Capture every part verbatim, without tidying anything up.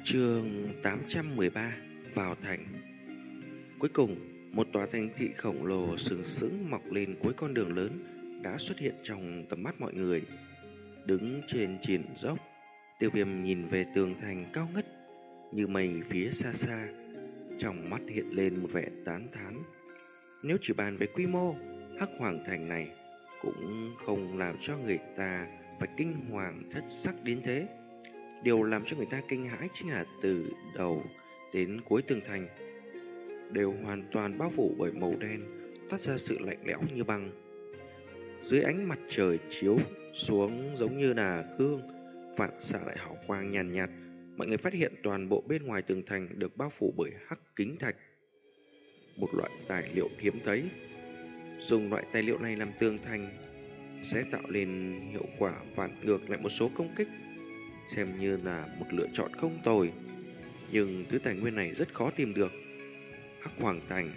Chương tám trăm mười ba. Vào thành. Cuối cùng, một tòa thành thị khổng lồ sừng sững mọc lên cuối con đường lớn đã xuất hiện trong tầm mắt mọi người. Đứng trên triển dốc, Tiêu Viêm nhìn về tường thành cao ngất như mây phía xa xa, trong mắt hiện lên một vẻ tán thán. Nếu chỉ bàn về quy mô, Hắc Hoàng thành này cũng không làm cho người ta phải kinh hoàng thất sắc đến thế. Điều làm cho người ta kinh hãi chính là từ đầu đến cuối tường thành đều hoàn toàn bao phủ bởi màu đen, toát ra sự lạnh lẽo như băng. Dưới ánh mặt trời chiếu xuống giống như là gương, phản xạ lại hào quang nhàn nhạt, nhạt, mọi người phát hiện toàn bộ bên ngoài tường thành được bao phủ bởi hắc kính thạch, một loại tài liệu hiếm thấy. Dùng loại tài liệu này làm tường thành sẽ tạo nên hiệu quả phản ngược lại một số công kích, xem như là một lựa chọn không tồi. Nhưng thứ tài nguyên này rất khó tìm được. Hắc Hoàng thành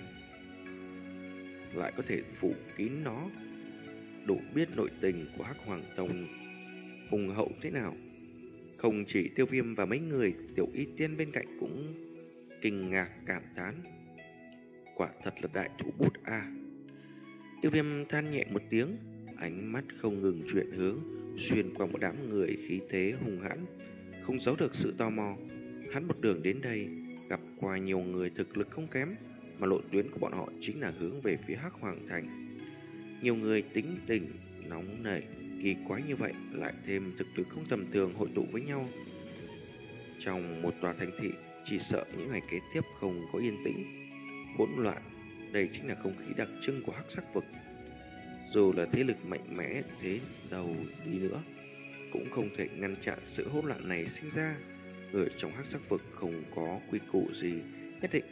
lại có thể phủ kín nó, đủ biết nội tình của Hắc Hoàng tông hùng hậu thế nào. Không chỉ Tiêu Viêm và mấy người Tiểu Y Tiên bên cạnh cũng kinh ngạc cảm thán, quả thật là đại thủ bút a. À. Tiêu Viêm than nhẹ một tiếng, ánh mắt không ngừng chuyển hướng xuyên qua một đám người khí thế hùng hãn, không giấu được sự tò mò. Hắn một đường đến đây gặp qua nhiều người thực lực không kém, mà lộ tuyến của bọn họ chính là hướng về phía Hắc Hoàng thành. Nhiều người tính tình nóng nảy, kỳ quái như vậy, lại thêm thực lực không tầm thường hội tụ với nhau trong một tòa thành thị, chỉ sợ những ngày kế tiếp không có yên tĩnh, hỗn loạn. Đây chính là không khí đặc trưng của Hắc Sắc vực. Dù là thế lực mạnh mẽ thế đâu đi nữa, cũng không thể ngăn chặn sự hỗn loạn này sinh ra. Ở trong Hắc Sắc vực không có quy củ gì nhất định,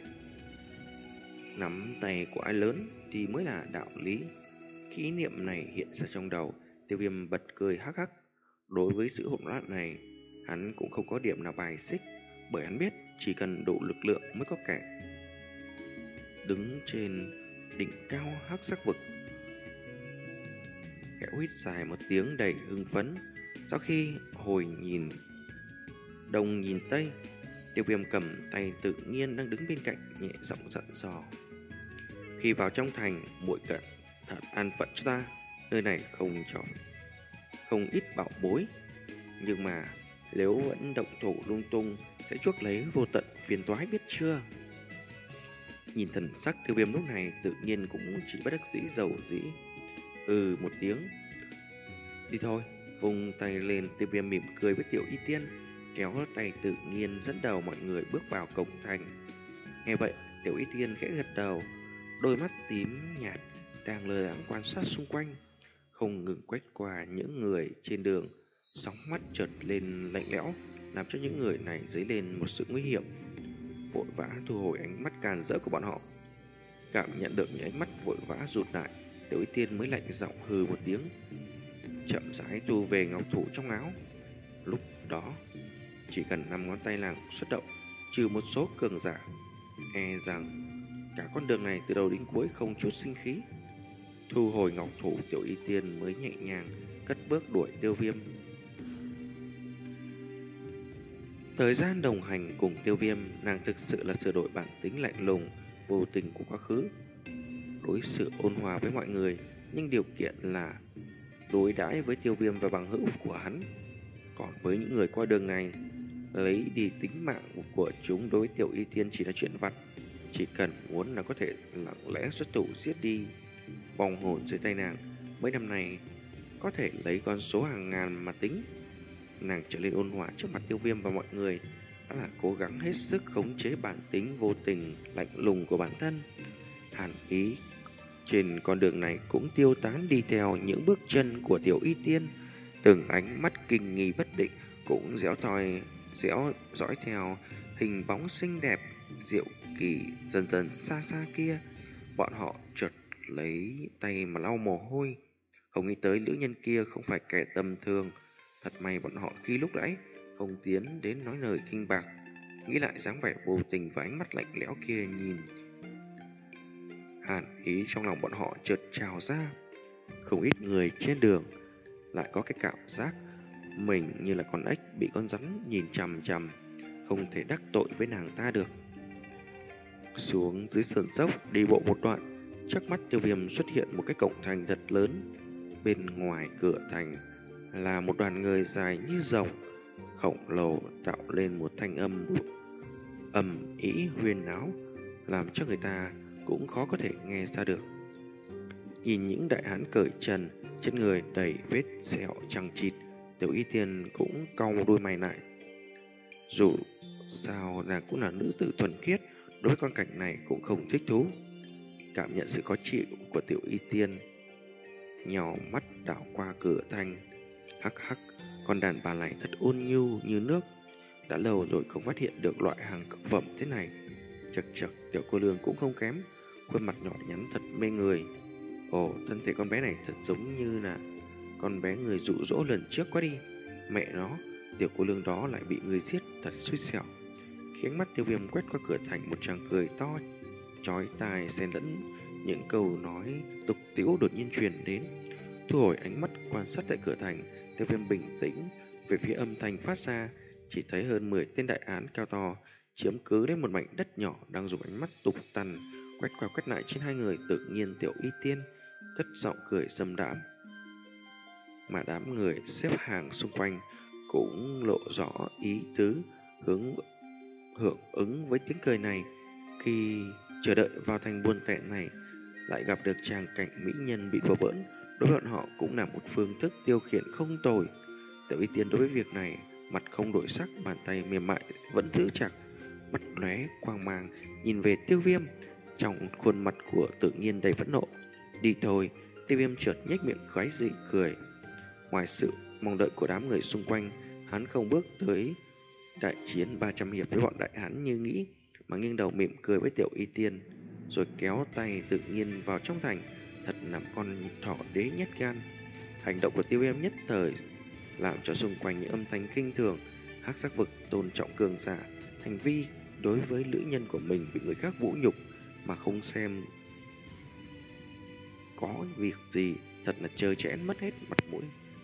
nắm tay của ai lớn thì mới là đạo lý. Khi ý niệm này hiện ra trong đầu, Tiêu Viêm bật cười hắc hắc. Đối với sự hỗn loạn này, hắn cũng không có điểm nào bài xích, bởi hắn biết chỉ cần đủ lực lượng mới có kẻ. Đứng trên đỉnh cao Hắc Sắc vực, kẻ huýt dài một tiếng đầy hưng phấn. Sau khi hồi nhìn đông nhìn tây, Tiêu Viêm cầm tay tự nhiên đang đứng bên cạnh, nhẹ giọng dặn dò: khi vào trong thành, muội cẩn thận an phận cho ta. Nơi này không cho không ít bảo bối, nhưng mà nếu vẫn động thủ lung tung sẽ chuốc lấy vô tận phiền toái, biết chưa? Nhìn thần sắc Tiêu Viêm lúc này, tự nhiên cũng chỉ bất đắc dĩ dầu dĩ. Ừ một tiếng. Đi thôi. Vùng tay lên, Tiêu Viêm mỉm cười với Tiểu Y Tiên, kéo tay tự nhiên dẫn đầu mọi người bước vào cổng thành. Nghe vậy, Tiểu Y Tiên khẽ gật đầu, đôi mắt tím nhạt đang lơ đãng quan sát xung quanh, không ngừng quét qua những người trên đường. Sóng mắt chợt lên lạnh lẽo, làm cho những người này dấy lên một sự nguy hiểm. Vội vã thu hồi ánh mắt càn rỡ của bọn họ. Cảm nhận được những ánh mắt vội vã rụt lại, Tiểu Y Tiên mới lạnh giọng hừ một tiếng, chậm rãi thu về ngọc thủ trong áo. Lúc đó, chỉ cần năm ngón tay nàng xuất động, trừ một số cường giả, e rằng cả con đường này từ đầu đến cuối không chút sinh khí. Thu hồi ngọc thủ, Tiểu Y Tiên mới nhẹ nhàng cất bước đuổi Tiêu Viêm. Thời gian đồng hành cùng Tiêu Viêm, nàng thực sự là sửa đổi bản tính lạnh lùng, vô tình của quá khứ, đối xử ôn hòa với mọi người, nhưng điều kiện là đối đãi với Tiêu Viêm và bằng hữu của hắn. Còn với những người qua đường này, lấy đi tính mạng của chúng đối với Tiểu Y Tiên chỉ là chuyện vặt. Chỉ cần muốn là có thể lặng lẽ xuất thủ giết đi. Vòng hồn dưới tay nàng mấy năm này có thể lấy con số hàng ngàn mà tính. Nàng trở nên ôn hòa trước mặt Tiêu Viêm và mọi người đã là cố gắng hết sức khống chế bản tính vô tình lạnh lùng của bản thân. Hàn ý trên con đường này cũng tiêu tán đi theo những bước chân của Tiểu Y Tiên. Từng ánh mắt kinh nghi bất định cũng dõi thoi dõi dõi theo hình bóng xinh đẹp diệu kỳ dần dần xa xa kia. Bọn họ chợt lấy tay mà lau mồ hôi, không nghĩ tới nữ nhân kia không phải kẻ tầm thường. Thật may bọn họ khi lúc nãy không tiến đến nói lời kinh bạc. Nghĩ lại dáng vẻ vô tình và ánh mắt lạnh lẽo kia, nhìn hàn ý trong lòng bọn họ chợt trào ra. Không ít người trên đường lại có cái cảm giác mình như là con ếch bị con rắn nhìn chằm chằm, không thể đắc tội với nàng ta được. Xuống dưới sườn dốc đi bộ một đoạn, trước mắt Tiêu Viêm xuất hiện một cái cổng thành thật lớn. Bên ngoài cửa thành là một đoàn người dài như rồng, khổng lồ tạo lên một thanh âm ầm ĩ huyên náo, làm cho người ta cũng khó có thể nghe ra được. Nhìn những đại hán cởi trần, trên người đầy vết sẹo chằng chịt, Tiểu Y Tiên cũng cau đôi mày lại. Dù sao nàng cũng là nữ tử thuần khiết, đối với con cảnh này cũng không thích thú. Cảm nhận sự khó chịu của Tiểu Y Tiên, nhỏ mắt đảo qua cửa thành. Hắc hắc, con đàn bà này thật ôn nhu như nước, đã lâu rồi không phát hiện được loại hàng cực phẩm thế này. Chật chật, tiểu cô nương cũng không kém, khuôn mặt nhỏ nhắn thật mê người. Ồ, thân thể con bé này thật giống như là con bé người dụ dỗ lần trước quá đi. Mẹ nó, tiểu cô nương đó lại bị người giết, thật xui xẻo. Khi ánh mắt Tiêu Viêm quét qua cửa thành, một tràng cười to chói tai xen lẫn những câu nói tục tĩu đột nhiên truyền đến. Thu hồi ánh mắt quan sát tại cửa thành, Tiêu Viêm bình tĩnh về phía âm thanh phát ra, chỉ thấy hơn mười tên đại án cao to chiếm cứ lấy một mảnh đất nhỏ, đang dùng ánh mắt tục tằn quét qua quét lại trên hai người. Tự nhiên Tiểu Y Tiên cất giọng cười dâm đãm, mà đám người xếp hàng xung quanh cũng lộ rõ ý tứ hướng hưởng ứng với tiếng cười này. Khi chờ đợi vào thành buôn tẹn này, lại gặp được tràng cảnh mỹ nhân bị đùa bỡn, đối với bọn họ cũng là một phương thức tiêu khiển không tồi. Tiểu Y Tiên đối với việc này mặt không đổi sắc, bàn tay mềm mại vẫn giữ chặt, mắt lóe quang mang nhìn về Tiêu Viêm, trong khuôn mặt của Tự Nhiên đầy phẫn nộ. Đi thôi. Tiêu Viêm chợt nhếch miệng quái dị cười. Ngoài sự mong đợi của đám người xung quanh, hắn không bước tới đại chiến ba trăm hiệp với bọn đại hán như nghĩ, mà nghiêng đầu mỉm cười với Tiểu Y Tiên, rồi kéo tay Tự Nhiên vào trong thành. Thật là con thỏ đế nhát gan. Hành động của Tiêu Viêm nhất thời làm cho xung quanh những âm thanh kinh thường. Hắc Sắc Vực tôn trọng cường giả, hành vi đối với nữ nhân của mình bị người khác vũ nhục mà không xem có việc gì, thật là trơ trẽn mất hết mặt mũi.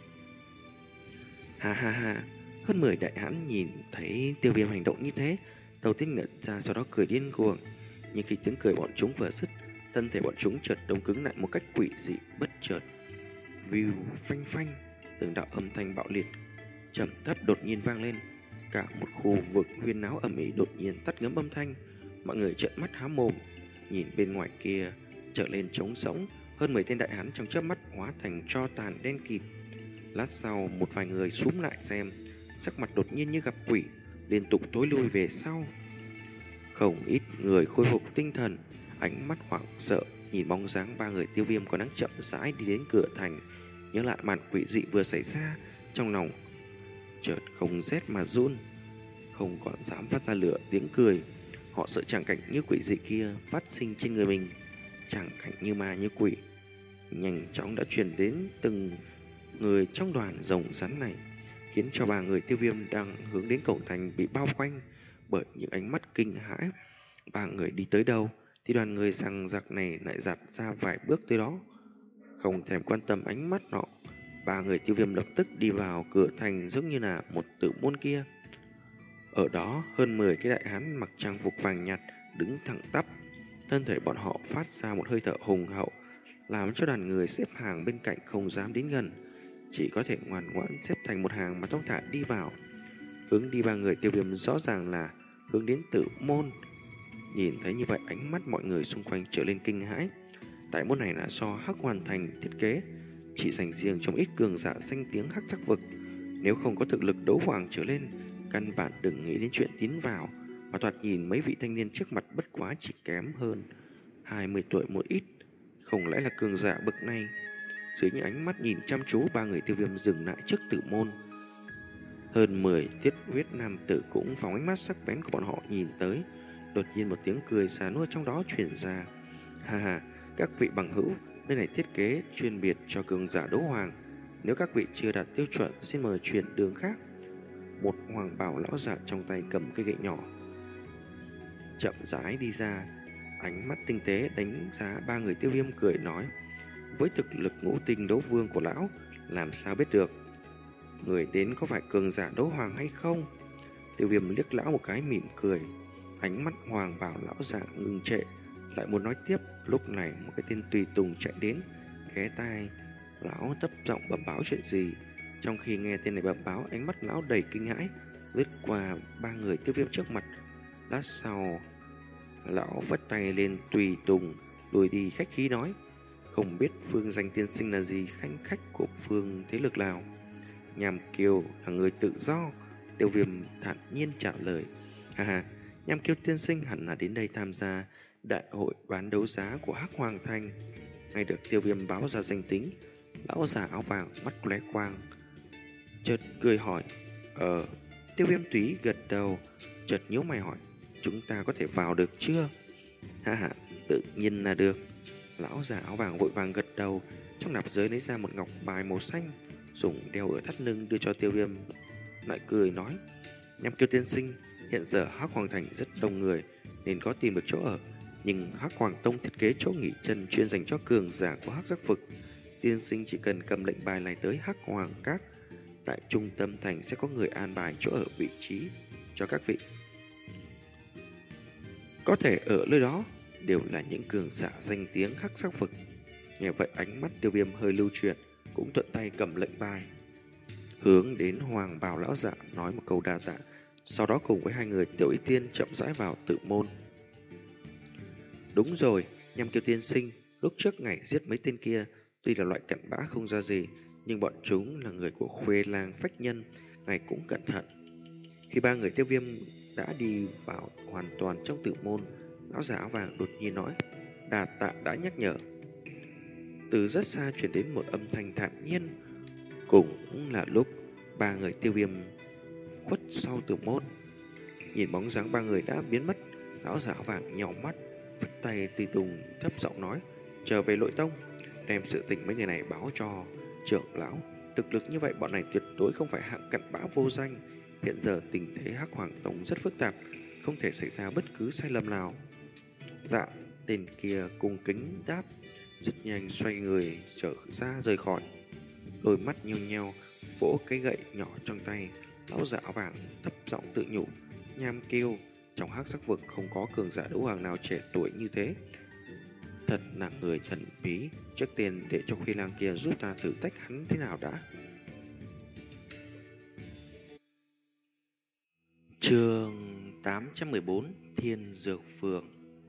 Ha ha ha. Hơn mười đại hãn nhìn thấy Tiêu Viêm hành động như thế, đầu tiên ngẩn ra, sau đó cười điên cuồng. Nhưng khi tiếng cười bọn chúng vừa dứt, thân thể bọn chúng chợt đông cứng lại một cách quỷ dị bất chợt. View phanh phanh, từng đạo âm thanh bạo liệt trầm thấp đột nhiên vang lên. Cả một khu vực huyên náo ầm ĩ đột nhiên tắt ngấm âm thanh. Mọi người trợn mắt há mồm, nhìn bên ngoài kia trở lên trống rỗng. Hơn mười tên đại hán trong chớp mắt hóa thành tro tàn đen kịt. Lát sau, một vài người xúm lại xem, sắc mặt đột nhiên như gặp quỷ, liên tục tối lui về sau. Không ít người khôi phục tinh thần, ánh mắt hoảng sợ nhìn bóng dáng ba người Tiêu Viêm còn đang chậm rãi đi đến cửa thành. Nhớ lại màn quỷ dị vừa xảy ra, trong lòng chợt không rét mà run, không còn dám phát ra lửa tiếng cười. Họ sợ tràng cảnh như quỷ dị kia phát sinh trên người mình. Tràng cảnh như ma như quỷ nhanh chóng đã truyền đến từng người trong đoàn rồng rắn này, khiến cho ba người Tiêu Viêm đang hướng đến cổng thành bị bao quanh bởi những ánh mắt kinh hãi. Ba người đi tới đâu thì đoàn người rằng giặc này lại giạt ra vài bước tới đó. Không thèm quan tâm ánh mắt họ, ba người Tiêu Viêm lập tức đi vào cửa thành giống như là một tử môn kia. Ở đó hơn mười cái đại hán mặc trang phục vàng nhạt đứng thẳng tắp, thân thể bọn họ phát ra một hơi thở hùng hậu, làm cho đoàn người xếp hàng bên cạnh không dám đến gần, chỉ có thể ngoan ngoãn xếp thành một hàng mà thong thả đi vào. Hướng đi ba người Tiêu Viêm rõ ràng là hướng đến tử môn. Nhìn thấy như vậy, ánh mắt mọi người xung quanh trở lên kinh hãi. Đại môn này là do Hắc Hoàn Thành thiết kế, chỉ dành riêng trong ít cường giả danh tiếng Hắc Sắc Vực. Nếu không có thực lực đấu hoàng trở lên, căn bản đừng nghĩ đến chuyện tiến vào. Mà thoạt nhìn mấy vị thanh niên trước mặt bất quá chỉ kém hơn hai mươi tuổi một ít, không lẽ là cường giả bậc này? Dưới những ánh mắt nhìn chăm chú, ba người Tiêu Viêm dừng lại trước tử môn. Hơn mười thiết huyết nam tử cũng phóng ánh mắt sắc bén của bọn họ nhìn tới. Đột nhiên một tiếng cười xà nua trong đó truyền ra. Ha ha, các vị bằng hữu, nơi này thiết kế chuyên biệt cho cường giả đấu hoàng. Nếu các vị chưa đạt tiêu chuẩn, xin mời chuyển đường khác. Một hoàng bào lão giả trong tay cầm cây gậy nhỏ chậm rãi đi ra, ánh mắt tinh tế đánh giá ba người Tiêu Viêm, cười nói: với thực lực ngũ tinh đấu vương của lão, làm sao biết được người đến có phải cường giả đấu hoàng hay không? Tiêu Viêm liếc lão một cái mỉm cười. Ánh mắt Hoàng Bảo lão giả ngừng trệ, lại muốn nói tiếp. Lúc này một cái tên tùy tùng chạy đến, ghé tai lão thấp giọng bẩm báo chuyện gì. Trong khi nghe tên này bẩm báo, ánh mắt lão đầy kinh hãi, lướt qua ba người Tiêu Viêm trước mặt. Lát sau, lão vất tay lên tùy tùng, lùi đi khách khí nói: không biết Phương Danh tiên sinh là gì, khanh khách của phương thế lực nào? Nham Kiều là người tự do. Tiêu Viêm thản nhiên trả lời. Ha ha, Nham Kiều tiên sinh hẳn là đến đây tham gia đại hội bán đấu giá của Hắc Hoàng Thành. Ngay được Tiêu Viêm báo ra danh tính, lão già áo vàng mắt lóe quang, chợt cười hỏi. Ờ, Tiêu Viêm túy gật đầu, chợt nhíu mày hỏi: chúng ta có thể vào được chưa? Ha ha, tự nhiên là được. Lão già áo vàng vội vàng gật đầu, trong nạp giới lấy ra một ngọc bài màu xanh, dùng đeo ở thắt lưng đưa cho Tiêu Viêm, lại cười nói: Nham Kiều tiên sinh, hiện giờ Hắc Hoàng Thành rất đông người nên có tìm được chỗ ở, nhưng Hắc Hoàng Tông thiết kế chỗ nghỉ chân chuyên dành cho cường giả của Hắc Giác vực. Tiên sinh chỉ cần cầm lệnh bài này tới Hắc Hoàng Các, tại trung tâm thành sẽ có người an bài chỗ ở vị trí cho các vị. Có thể ở nơi đó đều là những cường giả danh tiếng Hắc Giác vực. Nghe vậy ánh mắt Tiêu Viêm hơi lưu chuyển, cũng thuận tay cầm lệnh bài, hướng đến Hoàng Bào lão giả nói một câu đa tạ, sau đó cùng với hai người Tiểu Y Tiên chậm rãi vào tự môn. Đúng rồi, Nham Kiều tiên sinh, lúc trước ngài giết mấy tên kia, tuy là loại cặn bã không ra gì, nhưng bọn chúng là người của Khuê Lang Phách Nhân, ngài cũng cẩn thận. Khi ba người Tiêu Viêm đã đi vào hoàn toàn trong tự môn, lão giả áo vàng đột nhiên nói: đà tạ đã nhắc nhở. Từ rất xa truyền đến một âm thanh thản nhiên, cũng là lúc ba người Tiêu Viêm khuất sau tự môn. Nhìn bóng dáng ba người đã biến mất, lão giả áo vàng nhào mắt, vứt tay tùy tùng thấp giọng nói: trở về nội tông, đem sự tình mấy người này báo cho trưởng lão. Thực lực như vậy bọn này tuyệt đối không phải hạng cặn bã vô danh. Hiện giờ tình thế Hắc Hoàng Tông rất phức tạp, không thể xảy ra bất cứ sai lầm nào. Dạ, tên kia cung kính đáp, rất nhanh xoay người trở ra rời khỏi. Đôi mắt nheo nheo, vỗ cái gậy nhỏ trong tay, lão giả áo vàng thấp giọng tự nhủ: Nham Kiều, trong Hắc Giác vực không có cường giả đấu hoàng nào trẻ tuổi như thế, thật là người thần bí. Trước tiên để cho Khuê Lang kia giúp ta thử tách hắn thế nào đã. Chương tám trăm mười bốn, Thiên Dược Phường.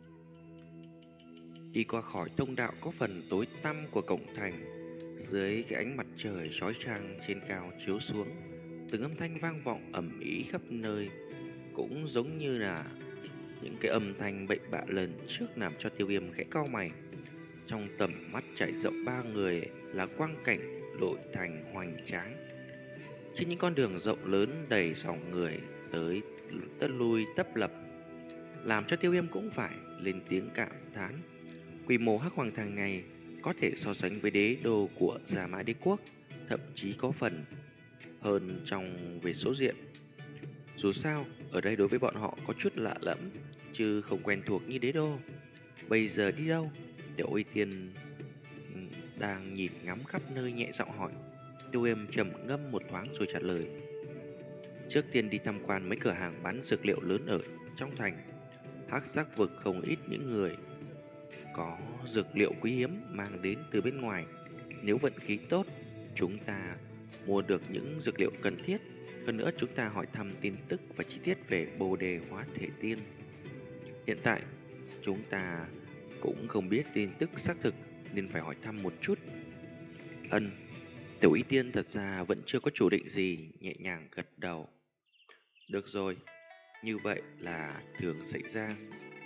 Đi qua khỏi thông đạo có phần tối tăm của cổng thành, dưới cái ánh mặt trời chói chang trên cao chiếu xuống, từng âm thanh vang vọng ầm ĩ khắp nơi, cũng giống như là những cái âm thanh bậy bạ lần trước làm cho Tiêu Viêm khẽ cau mày. Trong tầm mắt trải rộng ba người là quang cảnh nội thành hoành tráng. Trên những con đường rộng lớn đầy dòng người tới tất lui tấp lập, làm cho Tiêu Viêm cũng phải lên tiếng cảm thán. Quy mô Hắc Hoàng Thành này có thể so sánh với đế đô của Giả Mã Đế Quốc, thậm chí có phần hơn trong về số diện. Dù sao, ở đây đối với bọn họ có chút lạ lẫm, chứ không quen thuộc như đế đô. Bây giờ đi đâu? Tiểu Uy Tiên đang nhìn ngắm khắp nơi nhẹ giọng hỏi. Tiêu Viêm trầm ngâm một thoáng rồi trả lời: trước tiên đi tham quan mấy cửa hàng bán dược liệu lớn ở trong thành. Hắc Giác vực không ít những người có dược liệu quý hiếm mang đến từ bên ngoài. Nếu vận khí tốt, chúng ta mua được những dược liệu cần thiết. Hơn nữa chúng ta hỏi thăm tin tức và chi tiết về Bồ Đề Hóa Thể Tiên. Hiện tại chúng ta cũng không biết tin tức xác thực nên phải hỏi thăm một chút. Ân, Tiểu Y Tiên thật ra vẫn chưa có chủ định gì, nhẹ nhàng gật đầu. Được rồi, như vậy là thường xảy ra.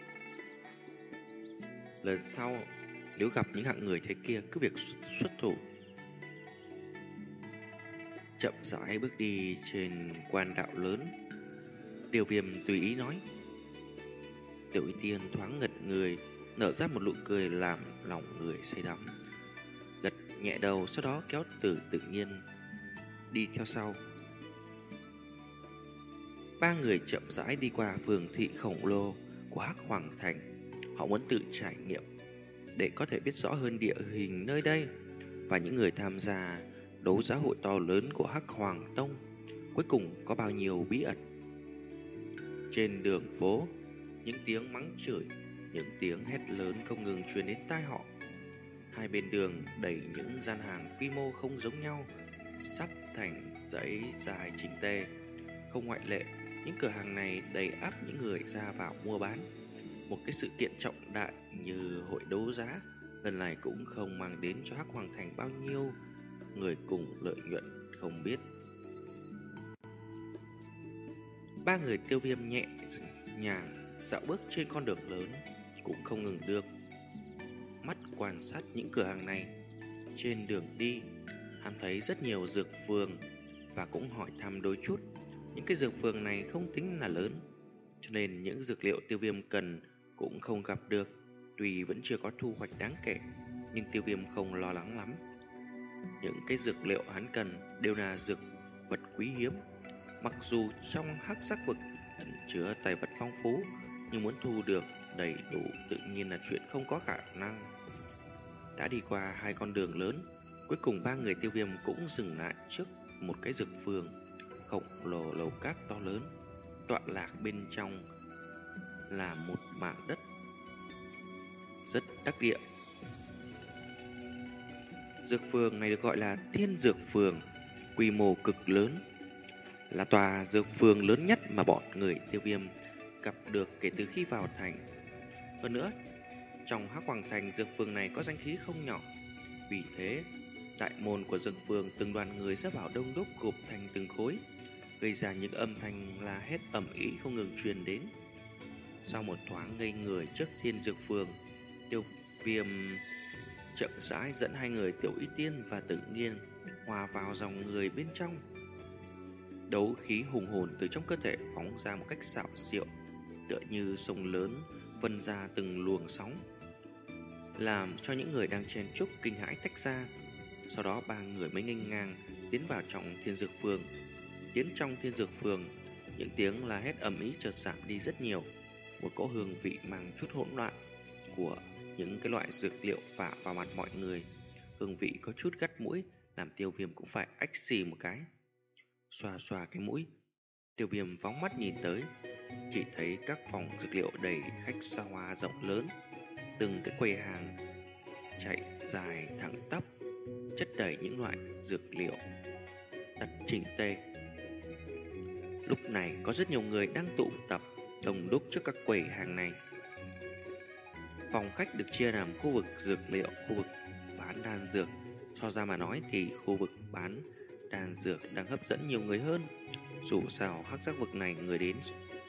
Lần sau nếu gặp những hạng người thế kia cứ việc xuất thủ. Chậm rãi bước đi trên quan đạo lớn, Tiêu Viêm tùy ý nói. Tiểu Y Tiên thoáng ngật người, nở ra một nụ cười làm lòng người say đắm, gật nhẹ đầu, sau đó kéo từ tự nhiên đi theo sau. Ba người chậm rãi đi qua phường thị khổng lồ của Hắc Hoàng Thành. Họ muốn tự trải nghiệm để có thể biết rõ hơn địa hình nơi đây và những người tham gia đấu giá hội to lớn của Hắc Hoàng Tông cuối cùng có bao nhiêu bí ẩn. Trên đường phố, những tiếng mắng chửi, những tiếng hét lớn không ngừng truyền đến tai họ. Hai bên đường đầy những gian hàng quy mô không giống nhau, sắp thành dãy dài chỉnh tề. Không ngoại lệ, những cửa hàng này đầy ắp những người ra vào mua bán. Một cái sự kiện trọng đại như hội đấu giá lần này cũng không mang đến cho Hắc Hoàng Thành bao nhiêu người cùng lợi nhuận không biết. Ba người Tiêu Viêm nhẹ nhàng dạo bước trên con đường lớn, cũng không ngừng được mắt quan sát những cửa hàng này. Trên đường đi, hắn thấy rất nhiều dược phường và cũng hỏi thăm đôi chút. Những cái dược phường này không tính là lớn, cho nên những dược liệu Tiêu Viêm cần cũng không gặp được. Tuy vẫn chưa có thu hoạch đáng kể, nhưng Tiêu Viêm không lo lắng lắm. Những cái dược liệu hắn cần đều là dược vật quý hiếm. Mặc dù trong hắc sắc vực ẩn chứa tài vật phong phú, nhưng muốn thu được đầy đủ tự nhiên là chuyện không có khả năng. Đã đi qua hai con đường lớn, cuối cùng ba người Tiêu Viêm cũng dừng lại trước một cái dược phường khổng lồ lầu các to lớn. Tọa lạc bên trong là một mảng đất rất đắc địa. Dược phường này được gọi là Thiên Dược Phường, quy mô cực lớn, là tòa dược phường lớn nhất mà bọn người Tiêu Viêm gặp được kể từ khi vào thành. Hơn nữa, trong Hắc Hoàng Thành, dược phường này có danh khí không nhỏ. Vì thế, đại môn của dược phường từng đoàn người ra vào đông đúc gộp thành từng khối, gây ra những âm thanh la hét ầm ĩ không ngừng truyền đến. Sau một thoáng ngây người trước Thiên Dược Phường, Tiêu Viêm chậm rãi dẫn hai người Tiểu Y Tiên và Tự Nhiên hòa vào dòng người bên trong. Đấu khí hùng hồn từ trong cơ thể phóng ra một cách xảo diệu, tựa như sông lớn vân ra từng luồng sóng, làm cho những người đang chen chúc kinh hãi tách ra. Sau đó ba người mới nghênh ngang tiến vào trong Thiên Dược Phường. Tiến trong Thiên Dược Phường, những tiếng la hét ầm ĩ chợt giảm đi rất nhiều. Một cỗ hương vị mang chút hỗn loạn của những cái loại dược liệu phả vào mặt mọi người. Hương vị có chút gắt mũi, làm Tiêu Viêm cũng phải ách xì một cái. Xoa xoa cái mũi, Tiêu Viêm phóng mắt nhìn tới, chỉ thấy các phòng dược liệu đầy khách xa hoa rộng lớn, từng cái quầy hàng chạy dài thẳng tắp, chất đầy những loại dược liệu đặt chỉnh tề. Lúc này có rất nhiều người đang tụ tập đông đúc trước các quầy hàng này. Phòng khách được chia làm khu vực dược liệu, khu vực bán đan dược. So ra mà nói thì khu vực bán đan dược đang hấp dẫn nhiều người hơn. Dù sao hắc sắc vực này người đến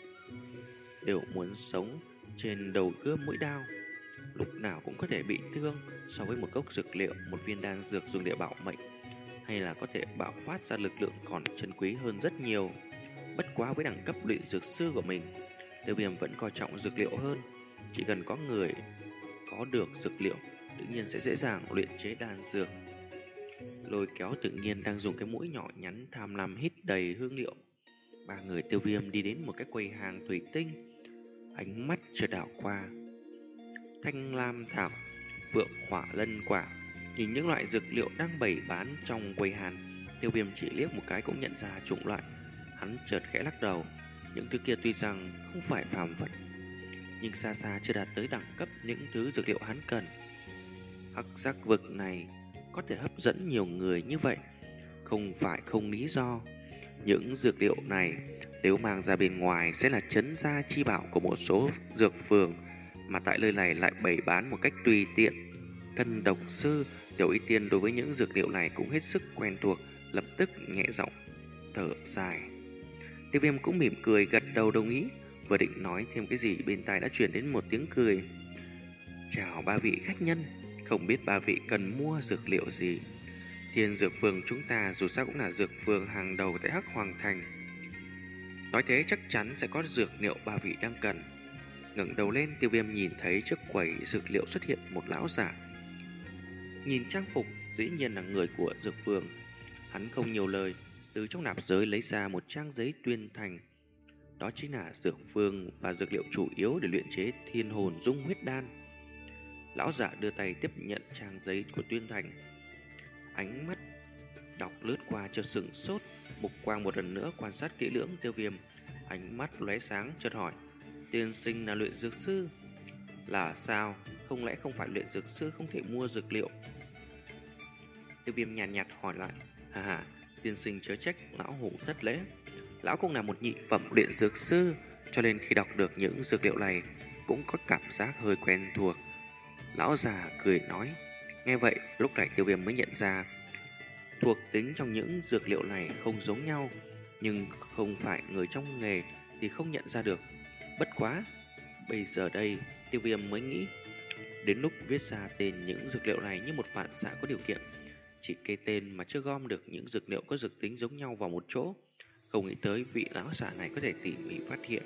đều muốn sống trên đầu cướp mũi đao, lúc nào cũng có thể bị thương. So với một gốc dược liệu, một viên đan dược dùng để bảo mệnh hay là có thể bạo phát ra lực lượng còn chân quý hơn rất nhiều. Bất quá với đẳng cấp luyện dược sư của mình, Tiêu Viêm vẫn coi trọng dược liệu hơn. Chỉ cần có người có được dược liệu, tự nhiên sẽ dễ dàng luyện chế đan dược. Lôi kéo Tự Nhiên đang dùng cái mũi nhỏ nhắn tham lam hít đầy hương liệu. Ba người Tiêu Viêm đi đến một cái quầy hàng thủy tinh, ánh mắt chợt đảo qua thanh lam thảo, vượng hỏa lân quả. Nhìn những loại dược liệu đang bày bán trong quầy hàng, Tiêu Viêm chỉ liếc một cái cũng nhận ra chủng loại. Hắn chợt khẽ lắc đầu. Những thứ kia tuy rằng không phải phàm vật, nhưng xa xa chưa đạt tới đẳng cấp những thứ dược liệu hắn cần. Hắc sắc vực này có thể hấp dẫn nhiều người như vậy, không phải không lý do. Những dược liệu này nếu mang ra bên ngoài sẽ là trấn gia chi bảo của một số dược phường, mà tại nơi này lại bày bán một cách tùy tiện. Thân độc sư Tiểu Y Tiên đối với những dược liệu này cũng hết sức quen thuộc, lập tức nhẹ giọng thở dài. Tiêu Viêm cũng mỉm cười gật đầu đồng ý. Vừa định nói thêm cái gì, bên tai đã truyền đến một tiếng cười. Chào ba vị khách nhân, không biết ba vị cần mua dược liệu gì? Thiên Dược Phường chúng ta dù sao cũng là dược phường hàng đầu tại Hắc Hoàng Thành. Nói thế chắc chắn sẽ có dược liệu ba vị đang cần. Ngẩng đầu lên, Tiêu Viêm nhìn thấy trước quầy dược liệu xuất hiện một lão giả. Nhìn trang phục dĩ nhiên là người của dược phường. Hắn không nhiều lời, từ trong nạp giới lấy ra một trang giấy tuyên thành. Đó chính là dược phương và dược liệu chủ yếu để luyện chế thiên hồn dung huyết đan. Lão giả đưa tay tiếp nhận trang giấy của tuyên thành. Ánh mắt đọc lướt qua cho sửng sốt, mục quang một lần nữa quan sát kỹ lưỡng Tiêu Viêm. ánh mắt lóe sáng chợt hỏi: Tiên sinh là luyện dược sư? Là sao? Không lẽ không phải luyện dược sư không thể mua dược liệu? Tiêu Viêm nhàn nhạt, nhạt hỏi lại. Hà hà, tiên sinh chớ trách lão hủ thất lễ. Lão cũng là một nhị phẩm luyện dược sư, cho nên khi đọc được những dược liệu này cũng có cảm giác hơi quen thuộc. Lão già cười nói. Nghe vậy, lúc này Tiêu Viêm mới nhận ra thuộc tính trong những dược liệu này không giống nhau, nhưng không phải người trong nghề thì không nhận ra được. Bất quá, bây giờ đây Tiêu Viêm mới nghĩ, đến lúc viết ra tên những dược liệu này như một phản xạ có điều kiện, chỉ kê tên mà chưa gom được những dược liệu có dược tính giống nhau vào một chỗ. Không nghĩ tới vị lão giả này có thể tỉ mỉ phát hiện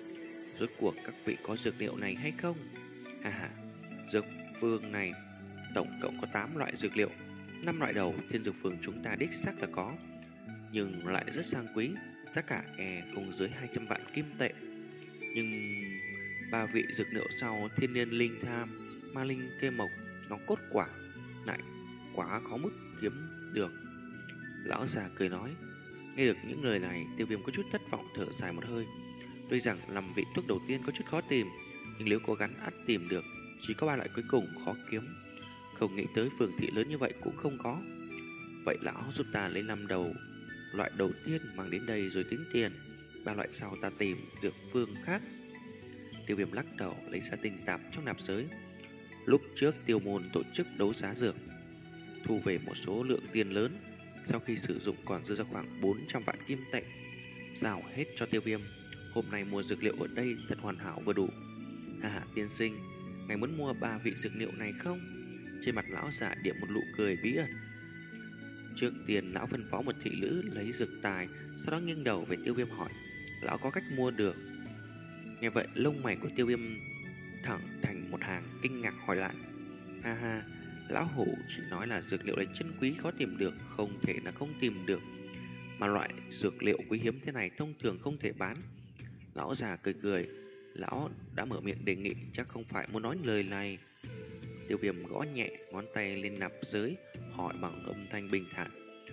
rốt cuộc các vị có dược liệu này hay không. Hà hà, dược phương này tổng cộng có tám loại dược liệu. Năm loại đầu thiên dược phường chúng ta đích xác là có, nhưng lại rất sang quý, giá cả e không dưới hai trăm vạn kim tệ. Nhưng ba vị dược liệu sau thiên niên linh tham, ma linh kê mộc, ngọc cốt quả lại quá khó mức kiếm được. Lão già cười nói. Nghe được những lời này, Tiêu Viêm có chút thất vọng thở dài một hơi. Tuy rằng làm vị thuốc đầu tiên có chút khó tìm, nhưng nếu cố gắng ắt tìm được, chỉ có ba loại cuối cùng khó kiếm. Không nghĩ tới phường thị lớn như vậy cũng không có. Vậy lão giúp ta lấy năm đầu loại đầu tiên mang đến đây rồi tính tiền, ba loại sau ta tìm dược phương khác. Tiêu Viêm lắc đầu lấy ra tinh tạp trong nạp giới. Lúc trước Tiêu môn tổ chức đấu giá dược, thu về một số lượng tiền lớn, sau khi sử dụng còn dư ra khoảng bốn trăm vạn kim tệ, giao hết cho Tiêu Viêm. Hôm nay mua dược liệu ở đây thật hoàn hảo vừa đủ. Hà hà, tiên sinh, ngài muốn mua ba vị dược liệu này không? Trên mặt lão giả điểm một nụ cười bí ẩn. Trước tiên lão phân phó một thị nữ lấy dược tài, sau đó nghiêng đầu về Tiêu Viêm hỏi, lão có cách mua được? Nghe vậy lông mày của Tiêu Viêm thẳng thành một hàng kinh ngạc hỏi lại. Ha ha, lão hủ chỉ nói là dược liệu này chân quý khó tìm được, không thể là không tìm được, mà loại dược liệu quý hiếm thế này thông thường không thể bán. Lão già cười cười, lão đã mở miệng đề nghị, chắc không phải muốn nói lời này. Tiêu Viêm gõ nhẹ ngón tay lên nạp giới, hỏi bằng âm thanh bình thản.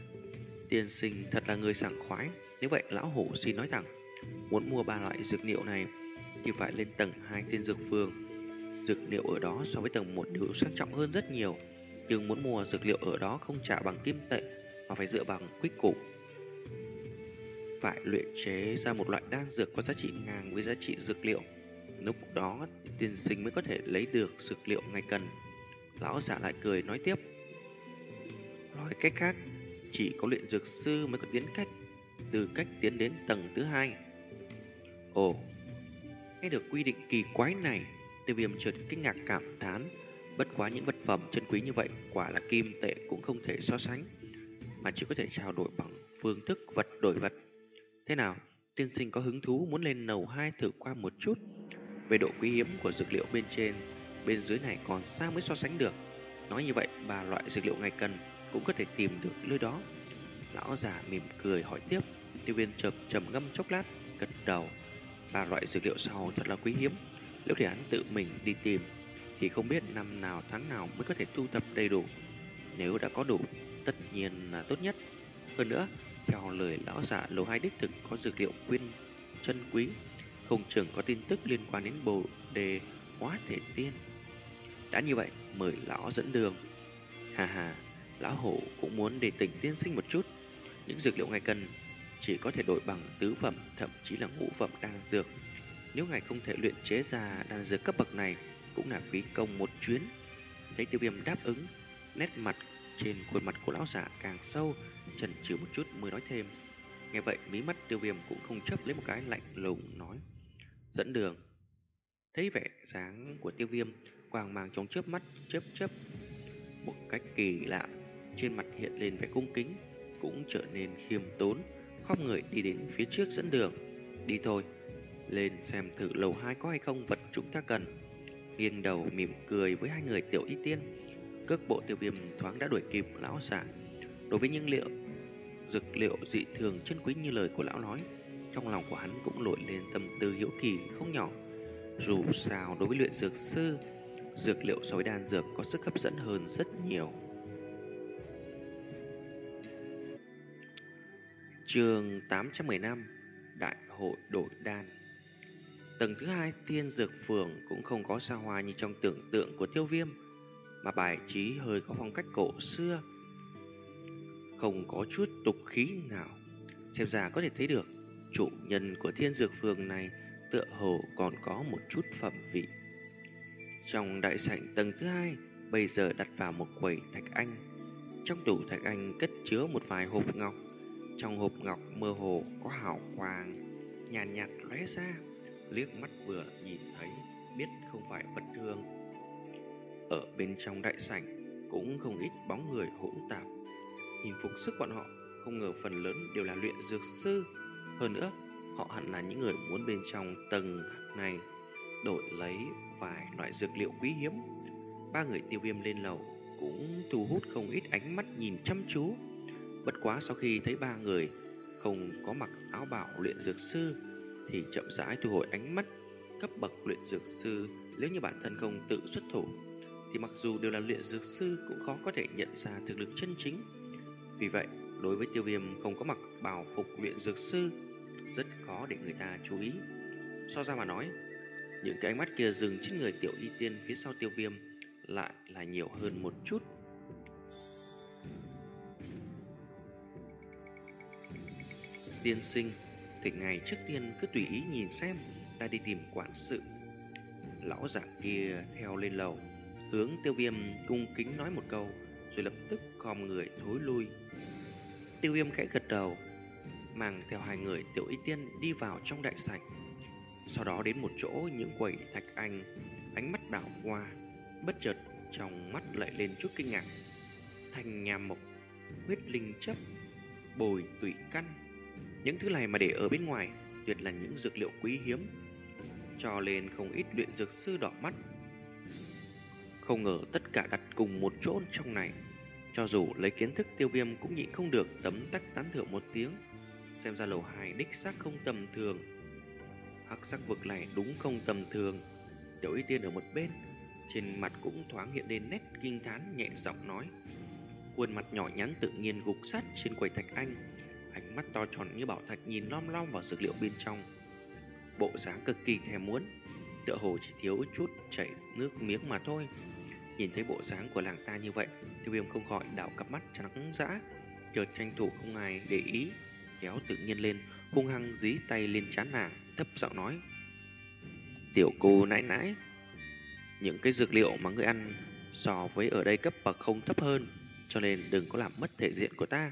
Tiên sinh thật là người sảng khoái. Nếu vậy lão hủ xin nói thẳng, muốn mua ba loại dược liệu này thì phải lên tầng hai thiên dược phường. Dược liệu ở đó so với tầng một đều sang trọng hơn rất nhiều, nhưng muốn mua dược liệu ở đó không trả bằng kim tệ mà phải dựa bằng quy củ. Phải luyện chế ra một loại đan dược có giá trị ngang với giá trị dược liệu. Lúc đó tiên sinh mới có thể lấy được dược liệu ngài cần. Lão giả lại cười nói tiếp. Nói cách khác, chỉ có luyện dược sư mới có tiến cách, từ cách tiến đến tầng thứ hai. Ồ, nghe được quy định kỳ quái này, Tiêu Viêm chợt kinh ngạc cảm thán. Bất quá những vật phẩm chân quý như vậy quả là kim tệ cũng không thể so sánh, mà chỉ có thể trao đổi bằng phương thức vật đổi vật. Thế nào, tiên sinh có hứng thú muốn lên lầu hai thử qua một chút? Về độ quý hiếm của dược liệu bên trên, bên dưới này còn sao mới so sánh được. Nói như vậy, ba loại dược liệu ngài cần cũng có thể tìm được nơi đó. Lão già mỉm cười hỏi tiếp. Tiêu Viêm chợt trầm ngâm chốc lát, gật đầu. Ba loại dược liệu sau thật là quý hiếm, nếu để hắn tự mình đi tìm thì không biết năm nào tháng nào mới có thể thu thập đầy đủ. Nếu đã có đủ, tất nhiên là tốt nhất. Hơn nữa, theo lời lão giả, lầu hai đích thực có dược liệu quyên chân quý, không chừng có tin tức liên quan đến bồ đề hóa thể tiên. Đã như vậy, mời lão dẫn đường. Hà hà, lão hổ cũng muốn để tỉnh tiên sinh một chút. Những dược liệu ngài cần chỉ có thể đổi bằng tứ phẩm, thậm chí là ngũ phẩm đan dược. Nếu ngài không thể luyện chế ra đan dược cấp bậc này, cũng là phí công một chuyến. Thấy Tiêu Viêm đáp ứng, nét mặt trên khuôn mặt của lão giả càng sâu, chần chừ một chút mới nói thêm. Nghe vậy, mí mắt Tiêu Viêm cũng không chớp lấy một cái, lạnh lùng nói. Dẫn đường. Thấy vẻ dáng của Tiêu Viêm, quang mang trong chớp mắt chớp chớp một cách kỳ lạ, trên mặt hiện lên vẻ cung kính, cũng trở nên khiêm tốn, khom người đi đến phía trước dẫn đường. Đi thôi, lên xem thử lầu hai có hay không vật chúng ta cần. Nghiêng đầu mỉm cười với hai người Tiểu Y Tiên, cước bộ Tiêu Viêm thoáng đã đuổi kịp lão giả. Đối với những liệu dược liệu dị thường chân quý như lời của lão nói, trong lòng của hắn cũng nổi lên tâm tư hiếu kỳ không nhỏ. Dù sao đối với luyện dược sư, dược liệu so với đan dược có sức hấp dẫn hơn rất nhiều. Chương tám trăm mười lăm. đại hội đổi đan. Tầng thứ hai Tiên Dược Phường cũng không có xa hoa như trong tưởng tượng của Tiêu Viêm, mà bài trí hơi có phong cách cổ xưa, không có chút tục khí nào. Xem ra có thể thấy được chủ nhân của Thiên Dược Phường này tựa hồ còn có một chút phẩm vị. Trong đại sảnh tầng thứ hai bây giờ đặt vào một quầy thạch anh. Trong tủ thạch anh cất chứa một vài hộp ngọc. Trong hộp ngọc mơ hồ có hào quang nhàn nhạt lóe ra, liếc mắt vừa nhìn thấy biết không phải vật thường. Ở bên trong đại sảnh cũng không ít bóng người hỗn tạp. Nhìn phục sức bọn họ, không ngờ phần lớn đều là luyện dược sư. Hơn nữa, họ hẳn là những người muốn bên trong tầng này đổi lấy vài loại dược liệu quý hiếm. Ba người Tiêu Viêm lên lầu cũng thu hút không ít ánh mắt nhìn chăm chú. Bất quá sau khi thấy ba người không có mặc áo bào luyện dược sư thì chậm rãi thu hồi ánh mắt. Cấp bậc luyện dược sư nếu như bản thân không tự xuất thủ thì mặc dù đều là luyện dược sư cũng khó có thể nhận ra thực lực chân chính. Vì vậy, đối với Tiêu Viêm không có mặc bào phục luyện dược sư rất khó để người ta chú ý. So ra mà nói, những cái ánh mắt kia dừng trên người Tiểu Y Tiên phía sau Tiêu Viêm lại là nhiều hơn một chút. Tiên sinh, thì ngày trước tiên cứ tùy ý nhìn xem, ta đi tìm quản sự. Lão giả kia theo lên lầu, hướng Tiêu Viêm cung kính nói một câu, rồi lập tức khom người thối lui. Tiêu Viêm khẽ gật đầu, mang theo hai người Tiểu Y Tiên đi vào trong đại sảnh. Sau đó đến một chỗ những quầy thạch anh, ánh mắt đảo qua, bất chợt trong mắt lại lên chút kinh ngạc. Thanh nham mộc, huyết linh chấp, bồi tủy căn, những thứ này mà để ở bên ngoài tuyệt là những dược liệu quý hiếm, cho nên không ít luyện dược sư đỏ mắt. Không ngờ tất cả đặt cùng một chỗ trong này. Cho dù lấy kiến thức, Tiêu Viêm cũng nhịn không được tấm tắc tán thưởng một tiếng. Xem ra lầu hai đích xác không tầm thường. Hắc sắc vực này đúng không tầm thường. Tiểu Y Tiên ở một bên, trên mặt cũng thoáng hiện lên nét kinh thán, nhẹ giọng nói. Khuôn mặt nhỏ nhắn tự nhiên gục sát trên quầy thạch anh, ánh mắt to tròn như bảo thạch nhìn lom lom vào dược liệu bên trong. Bộ dáng cực kỳ thèm muốn, tựa hồ chỉ thiếu chút chảy nước miếng mà thôi. Nhìn thấy bộ dáng của làng ta như vậy, Tiêu Viêm không khỏi đảo cặp mắt trắng dã, chợt tranh thủ không ai để ý, kéo tự nhiên lên, hung hăng dí tay lên trán nàng, thấp giọng nói: Tiểu cô nãi nãi, những cái dược liệu mà ngươi ăn so với ở đây cấp bậc không thấp hơn, cho nên đừng có làm mất thể diện của ta.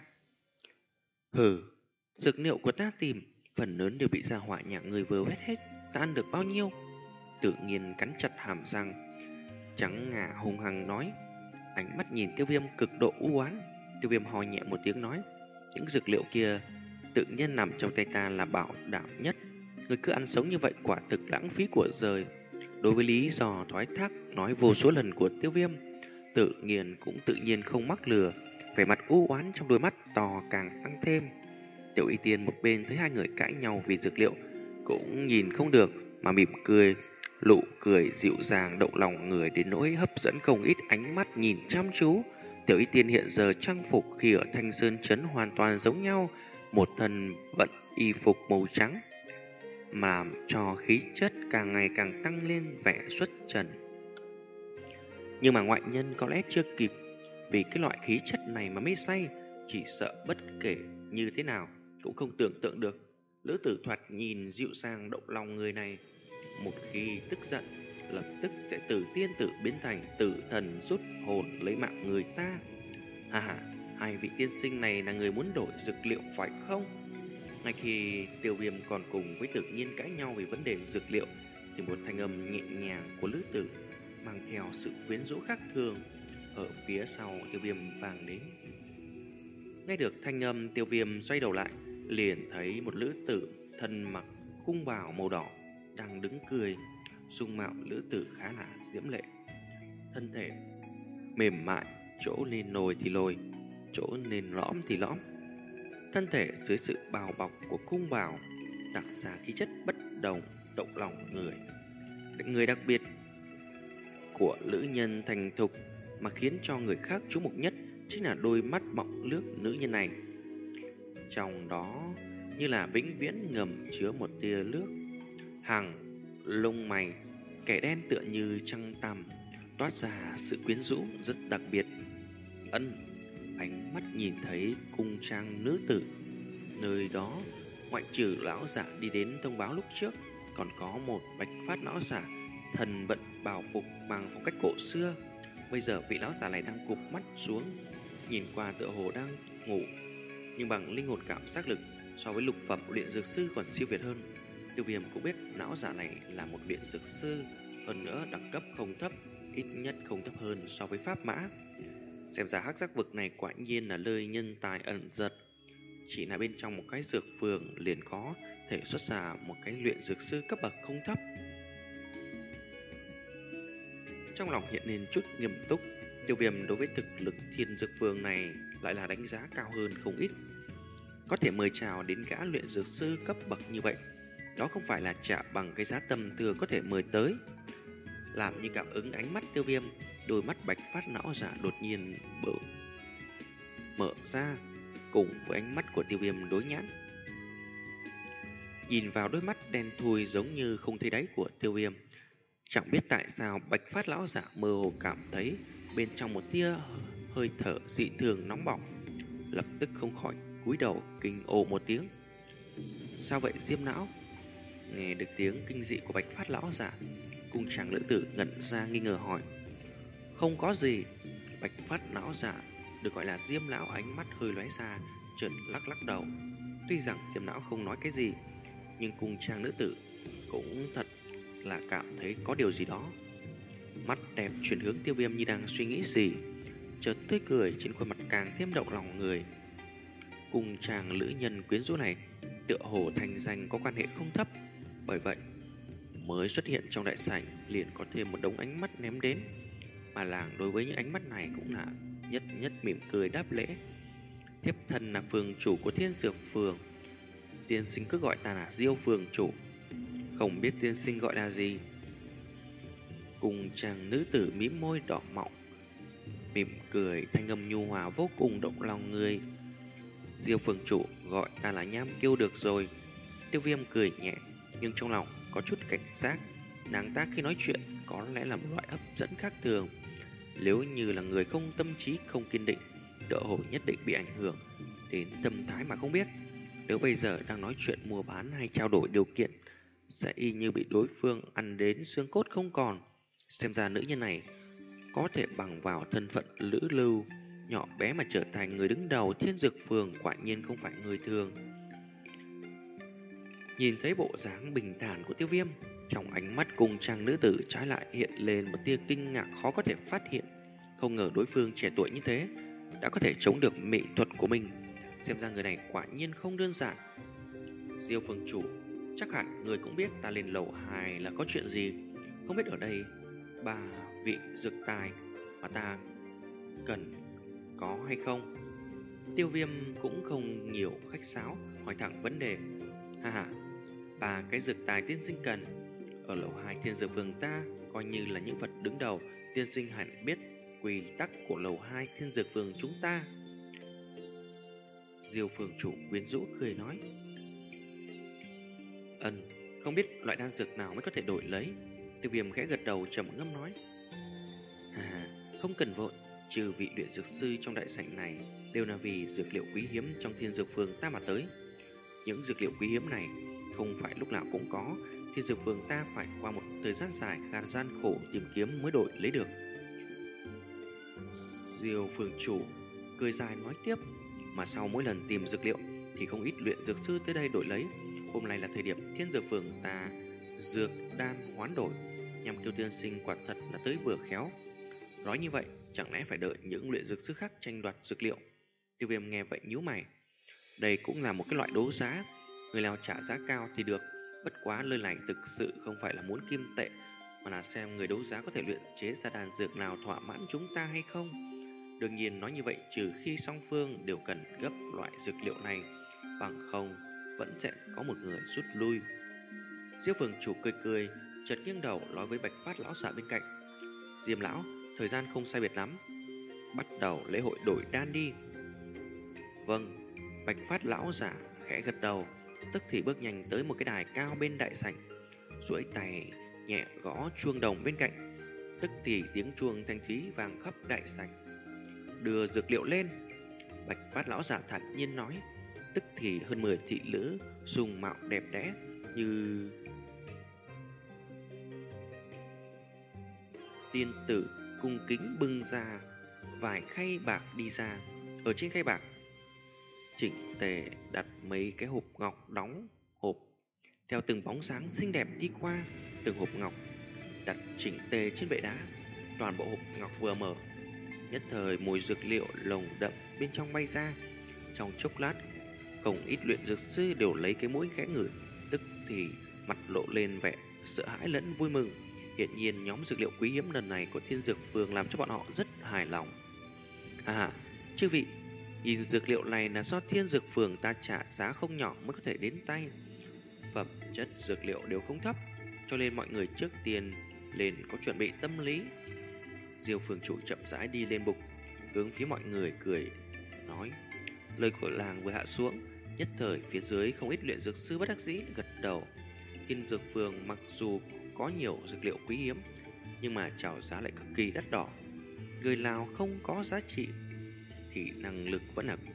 Hừ, dược liệu của ta tìm phần lớn đều bị gia hỏa nhà người vừa vét hết, ta ăn được bao nhiêu? Tự nhiên cắn chặt hàm răng, trắng ngà hung hăng nói. Ánh mắt nhìn Tiêu Viêm cực độ u oán. Tiêu Viêm ho nhẹ một tiếng nói: những dược liệu kia tự nhiên nằm trong tay ta là bảo đảm nhất. Người cứ ăn sống như vậy quả thực lãng phí của rời. Đối với lý do thoái thác nói vô số lần của Tiêu Viêm, tự nhiên cũng tự nhiên không mắc lừa. Vẻ mặt u oán trong đôi mắt to càng tăng thêm. Tiểu Y Tiên một bên thấy hai người cãi nhau vì dược liệu cũng nhìn không được mà mỉm cười, nụ cười dịu dàng động lòng người đến nỗi hấp dẫn không ít ánh mắt nhìn chăm chú. Tiểu Y Tiên hiện giờ trang phục khi ở Thanh Sơn Trấn hoàn toàn giống nhau, một thân vận y phục màu trắng, mà làm cho khí chất càng ngày càng tăng lên vẻ xuất trần. Nhưng mà ngoại nhân có lẽ chưa kịp vì cái loại khí chất này mà mê say, chỉ sợ bất kể như thế nào cũng không tưởng tượng được lữ tử thoạt nhìn dịu dàng động lòng người này, một khi tức giận lập tức sẽ từ tiên tử biến thành tử thần rút hồn lấy mạng người ta. À hà, hai vị tiên sinh này là người muốn đổi dược liệu phải không? Ngay khi Tiêu Viêm còn cùng với tự nhiên cãi nhau về vấn đề dược liệu thì một thanh âm nhẹ nhàng của lữ tử mang theo sự quyến rũ khác thường ở phía sau Tiêu Viêm vang đến. Nghe được thanh âm, Tiêu Viêm xoay đầu lại, liền thấy một lữ tử thân mặc cung bào màu đỏ đang đứng cười. Dung mạo lữ tử khá là diễm lệ, thân thể mềm mại, chỗ nên nồi thì lồi, chỗ nên lõm thì lõm. Thân thể dưới sự bào bọc của cung bào tạo ra khí chất bất đồng, động lòng người. Người đặc biệt của nữ nhân thành thục mà khiến cho người khác chú mục nhất chính là đôi mắt mọng nước nữ nhân này. Trong đó như là vĩnh viễn ngầm chứa một tia nước. Hàng lông mày kẻ đen tựa như trăng tằm, toát ra sự quyến rũ rất đặc biệt. Ân, ánh mắt nhìn thấy cung trang nữ tử. Nơi đó, ngoại trừ lão giả đi đến thông báo lúc trước, còn có một bạch phát lão giả, thần vận bào phục bằng phong cách cổ xưa. Bây giờ vị lão giả này đang cụp mắt xuống, nhìn qua tựa hồ đang ngủ, nhưng bằng linh hồn cảm giác lực so với lục phẩm luyện dược sư còn siêu việt hơn. Tiêu Viêm cũng biết lão giả này là một luyện dược sư, hơn nữa đẳng cấp không thấp, ít nhất không thấp hơn so với pháp mã. Xem ra hắc giác vực này quả nhiên là nơi nhân tài ẩn giật. Chỉ là bên trong một cái dược phường liền có thể xuất ra một cái luyện dược sư cấp bậc không thấp. Trong lòng hiện lên chút nghiêm túc, Tiêu Viêm đối với thực lực thiên dược phường này lại là đánh giá cao hơn không ít. Có thể mời chào đến gã luyện dược sư cấp bậc như vậy, đó không phải là trả bằng cái giá tầm thường có thể mời tới. Làm như cảm ứng ánh mắt Tiêu Viêm, đôi mắt bạch phát não giả đột nhiên mở, mở ra, cùng với ánh mắt của Tiêu Viêm đối nhãn. Nhìn vào đôi mắt đen thui giống như không thấy đáy của Tiêu Viêm, chẳng biết tại sao bạch phát lão giả mơ hồ cảm thấy bên trong một tia hơi thở dị thường nóng bỏng, lập tức không khỏi cúi đầu kinh ồ một tiếng. Sao vậy Diêm lão? Nghe được tiếng kinh dị của bạch phát lão giả, cung trang nữ tử ngẩn ra nghi ngờ hỏi. Không có gì. Bạch phát lão giả được gọi là Diêm lão ánh mắt hơi lóe ra, chợt lắc lắc đầu. Tuy rằng Diêm lão không nói cái gì, nhưng cung trang nữ tử cũng thật là cảm thấy có điều gì đó. Mắt đẹp chuyển hướng Tiêu Viêm như đang suy nghĩ gì, chợt tươi cười trên khuôn mặt càng thêm động lòng người. Cung trang nữ nhân quyến rũ này tựa hồ thành danh có quan hệ không thấp, bởi vậy mới xuất hiện trong đại sảnh liền có thêm một đống ánh mắt ném đến, mà làng đối với những ánh mắt này cũng là nhất nhất mỉm cười đáp lễ. Thiếp thân là phường chủ của Thiên Dược Phường, tiên sinh cứ gọi ta là Diêu phường chủ. Không biết tiên sinh gọi là gì? Cùng chàng nữ tử mím môi đỏ mọng, mỉm cười thanh âm nhu hòa vô cùng động lòng người. Diêu phường chủ gọi ta là Nham Kiêu được rồi. Tiêu Viêm cười nhẹ, nhưng trong lòng có chút cảnh giác. Nàng ta khi nói chuyện có lẽ là một loại hấp dẫn khác thường. Nếu như là người không tâm trí không kiên định, tựa hồ nhất định bị ảnh hưởng đến tâm thái mà không biết. Nếu bây giờ đang nói chuyện mua bán hay trao đổi điều kiện, sẽ y như bị đối phương ăn đến xương cốt không còn. Xem ra nữ nhân này có thể bằng vào thân phận lữ lưu nhỏ bé mà trở thành người đứng đầu Thiên Dược Phường quả nhiên không phải người thường. Nhìn thấy bộ dáng bình thản của Tiêu Viêm, trong ánh mắt cung trang nữ tử trái lại hiện lên một tia kinh ngạc khó có thể phát hiện. Không ngờ đối phương trẻ tuổi như thế đã có thể chống được mỹ thuật của mình. Xem ra người này quả nhiên không đơn giản. Diêu phường chủ, chắc hẳn người cũng biết ta lên lầu hai là có chuyện gì. Không biết ở đây ba vị dược tài mà ta cần có hay không? Tiêu Viêm cũng không nhiều khách sáo, hỏi thẳng vấn đề. Ha ha, ba cái dược tài tiên sinh cần ở lầu hai Thiên Dược Phường ta coi như là những vật đứng đầu. Tiên sinh hẳn biết quy tắc của lầu hai Thiên Dược Phường chúng ta. Diêu phường chủ quyến rũ cười nói. Ân, không biết loại đan dược nào mới có thể đổi lấy? Tiêu Viêm khẽ gật đầu trầm ngâm nói. À, không cần vội, trừ vị luyện dược sư trong đại sảnh này đều là vì dược liệu quý hiếm trong Thiên Dược Phường ta mà tới. Những dược liệu quý hiếm này không phải lúc nào cũng có, Thiên Dược Phường ta phải qua một thời gian dài khá gian khổ tìm kiếm mới đổi lấy được. Diêu phường chủ cười dài nói tiếp. Mà sau mỗi lần tìm dược liệu thì không ít luyện dược sư tới đây đổi lấy. Hôm nay là thời điểm Thiên Dược Phường ta dược đan hoán đổi, nhằm Kiêu tiên sinh quả thật là tới vừa khéo. Nói như vậy, chẳng lẽ phải đợi những luyện dược sư khác tranh đoạt dược liệu? Tiêu Viêm nghe vậy nhíu mày. Đây cũng là một cái loại đấu giá, người nào trả giá cao thì được. Bất quá lời này thực sự không phải là muốn kim tệ, mà là xem người đấu giá có thể luyện chế ra đan dược nào thỏa mãn chúng ta hay không. Đương nhiên nói như vậy trừ khi song phương đều cần gấp loại dược liệu này, bằng không vẫn sẽ có một người rút lui. Diêu phường chủ cười cười, chợt nghiêng đầu nói với Bạch Phát lão giả bên cạnh. Diêm lão, thời gian không sai biệt lắm, bắt đầu lễ hội đổi đan đi. Vâng. Bạch Phát lão giả khẽ gật đầu, tức thì bước nhanh tới một cái đài cao bên đại sảnh, duỗi tay nhẹ gõ chuông đồng bên cạnh, tức thì tiếng chuông thanh thúy vang khắp đại sảnh. Đưa dược liệu lên, Bạch Phát lão giả thản nhiên nói. Tức thì hơn mười thị nữ dùng mạo đẹp đẽ như tiên tử cung kính bưng ra vài khay bạc đi ra. Ở trên khay bạc chỉnh tề đặt mấy cái hộp ngọc đóng hộp theo từng bóng dáng xinh đẹp đi qua. Từng hộp ngọc đặt chỉnh tề trên bệ đá. Toàn bộ hộp ngọc vừa mở, nhất thời mùi dược liệu lồng đậm bên trong bay ra. Trong chốc lát, không ít luyện dược sư đều lấy cái mũi khẽ ngửi, tức thì mặt lộ lên vẻ sợ hãi lẫn vui mừng. Hiện nhiên nhóm dược liệu quý hiếm lần này của Thiên Dược Phường làm cho bọn họ rất hài lòng. À, chư vị, nhìn dược liệu này là do Thiên Dược Phường ta trả giá không nhỏ mới có thể đến tay. Phẩm chất dược liệu đều không thấp, cho nên mọi người trước tiên lên có chuẩn bị tâm lý. Diêu Phường chủ chậm rãi đi lên bục, hướng phía mọi người cười nói. Lời của làng vừa hạ xuống, nhất thời phía dưới không ít luyện dược sư bất đắc dĩ gật đầu. Thiên Dược Phường mặc dù có nhiều dược liệu quý hiếm, nhưng mà chào giá lại cực kỳ đắt đỏ. Người nào không có giá trị thì năng lực vẫn là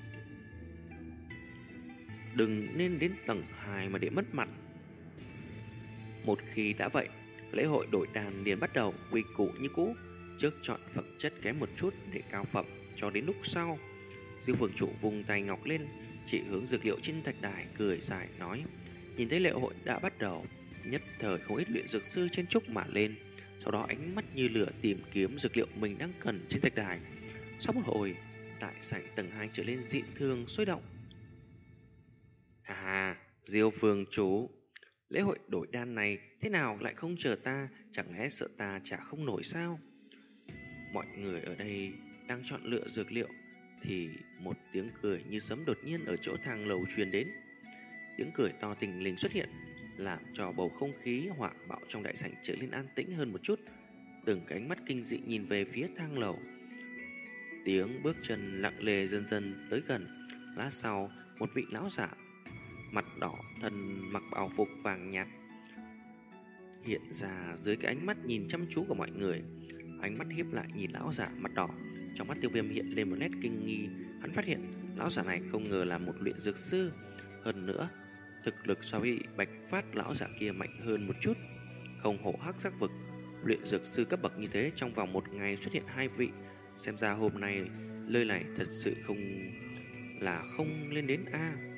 đừng nên đến tầng hai mà để mất mặt. Một khi đã vậy, lễ hội đổi đàn liền bắt đầu quy củ như cũ, trước chọn phẩm chất kém một chút để cao phẩm cho đến lúc sau. Diêu Phường chủ vùng tay ngọc lên, chỉ hướng dược liệu trên thạch đài cười dài nói. Nhìn thấy lễ hội đã bắt đầu, nhất thời không ít luyện dược sư trên trúc mà lên, sau đó ánh mắt như lửa tìm kiếm dược liệu mình đang cần trên thạch đài. Sau một hồi, tại sảnh tầng hai trở lên dị thường sôi động. À, Diêu Phường chủ, lễ hội đổi đan này thế nào lại không chờ ta, chẳng lẽ sợ ta trả không nổi sao? Mọi người ở đây đang chọn lựa dược liệu thì một tiếng cười như sấm đột nhiên ở chỗ thang lầu truyền đến. Tiếng cười to tình lình xuất hiện, làm cho bầu không khí hoảng bạo trong đại sảnh trở nên an tĩnh hơn một chút. Từng cái ánh mắt kinh dị nhìn về phía thang lầu. Tiếng bước chân lặng lề dần dần tới gần. Lát sau, một vị lão giả mặt đỏ, thân mặc bào phục vàng nhạt hiện ra dưới cái ánh mắt nhìn chăm chú của mọi người. Ánh mắt hiếp lại nhìn lão giả mặt đỏ, trong mắt Tiêu Viêm hiện lên một nét kinh nghi. Hắn phát hiện lão giả này không ngờ là một luyện dược sư, hơn nữa thực lực so với Bạch Phát lão giả kia mạnh hơn một chút. Không hổ hắc sắc vực, luyện dược sư cấp bậc như thế trong vòng một ngày xuất hiện hai vị, xem ra hôm nay nơi này thật sự không là không lên đến A.